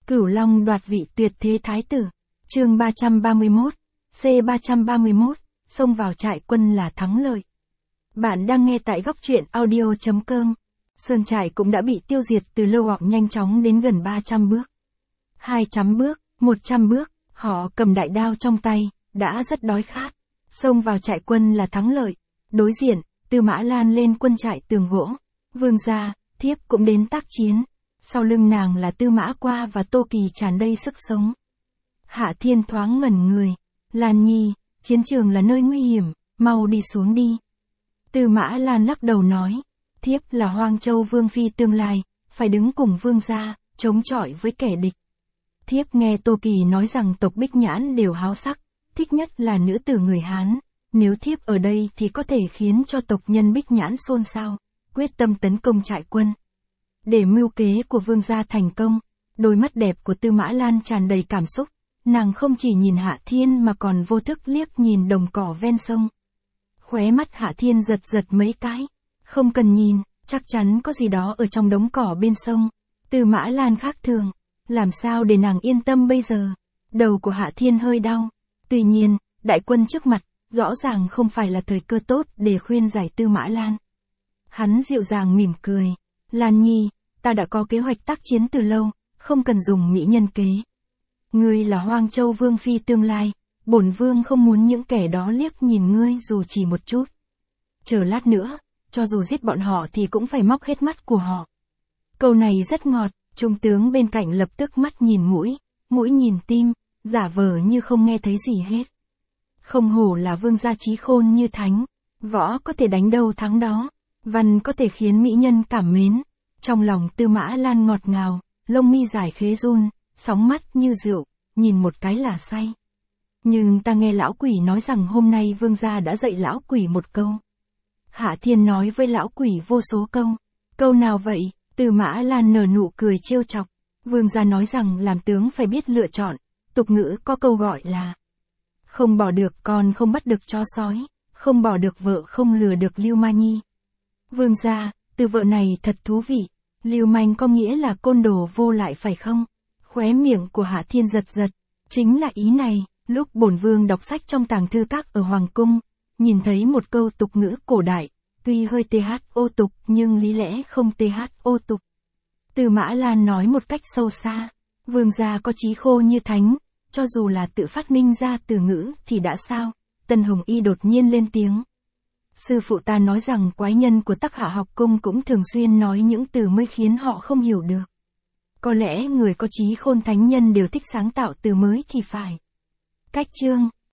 Cửu Long đoạt vị tuyệt thế thái tử. Chương 331, C331, xông vào trại quân là thắng lợi. Bạn đang nghe tại góc truyện audio.com. Sơn trại cũng đã bị tiêu diệt từ lâu, hoặc nhanh chóng đến gần 300 bước. 200 bước, 100 bước, họ cầm đại đao trong tay, đã rất đói khát. Xông vào trại quân là thắng lợi. Đối diện, Tư Mã Lan lên quân trại tường gỗ. Vương gia, thiếp cũng đến tác chiến. Sau lưng nàng là Tư Mã Qua và Tô Kỳ tràn đầy sức sống. Hạ Thiên thoáng ngẩn người. Lan Nhi, chiến trường là nơi nguy hiểm, mau đi xuống đi. Tư Mã Lan lắc đầu nói, thiếp là Hoang Châu Vương Phi tương lai, phải đứng cùng vương gia, chống chọi với kẻ địch. Thiếp nghe Tô Kỳ nói rằng tộc Bích Nhãn đều háo sắc, thích nhất là nữ tử người Hán. Nếu thiếp ở đây thì có thể khiến cho tộc nhân Bích Nhãn xôn xao, quyết tâm tấn công trại quân. Để mưu kế của vương gia thành công, đôi mắt đẹp của Tư Mã Lan tràn đầy cảm xúc, nàng không chỉ nhìn Hạ Thiên mà còn vô thức liếc nhìn đồng cỏ ven sông. Khóe mắt Hạ Thiên giật giật mấy cái, không cần nhìn, chắc chắn có gì đó ở trong đống cỏ bên sông. Tư Mã Lan khác thường, làm sao để nàng yên tâm bây giờ? Đầu của Hạ Thiên hơi đau, tuy nhiên, đại quân trước mặt, rõ ràng không phải là thời cơ tốt để khuyên giải Tư Mã Lan. Hắn dịu dàng mỉm cười, Lan Nhi, ta đã có kế hoạch tác chiến từ lâu, không cần dùng mỹ nhân kế. Ngươi là Hoang Châu Vương Phi tương lai, bổn vương không muốn những kẻ đó liếc nhìn ngươi dù chỉ một chút. Chờ lát nữa, cho dù giết bọn họ thì cũng phải móc hết mắt của họ. Câu này rất ngọt, trung tướng bên cạnh lập tức mắt nhìn mũi, mũi nhìn tim, giả vờ như không nghe thấy gì hết. Không hổ là vương gia trí khôn như thánh, võ có thể đánh đâu thắng đó, văn có thể khiến mỹ nhân cảm mến. Trong lòng Tư Mã Lan ngọt ngào, lông mi dài khế run, sóng mắt như rượu, nhìn một cái là say. Nhưng ta nghe lão quỷ nói rằng hôm nay vương gia đã dạy lão quỷ một câu. Hạ Thiên nói với lão quỷ vô số câu. Câu nào vậy? Tư Mã Lan nở nụ cười trêu chọc. Vương gia nói rằng làm tướng phải biết lựa chọn, tục ngữ có câu gọi là không bỏ được con không bắt được chó sói, không bỏ được vợ không lừa được lưu ma nhi. Vương gia, từ vợ này thật thú vị. Lưu manh có nghĩa là côn đồ vô lại phải không? Khóe miệng của Hạ Thiên giật giật. Chính là ý này, lúc bổn vương đọc sách trong tàng thư các ở Hoàng Cung, nhìn thấy một câu tục ngữ cổ đại, tuy hơi thô tục nhưng lý lẽ không thô tục. Tư Mã Lan nói một cách sâu xa, vương gia có trí khôn như thánh, cho dù là tự phát minh ra từ ngữ thì đã sao? Tân Hồng Y đột nhiên lên tiếng. Sư phụ ta nói rằng quái nhân của Tắc Hạ học cung cũng thường xuyên nói những từ mới khiến họ không hiểu được. Có lẽ người có trí khôn thánh nhân đều thích sáng tạo từ mới thì phải. Cách chương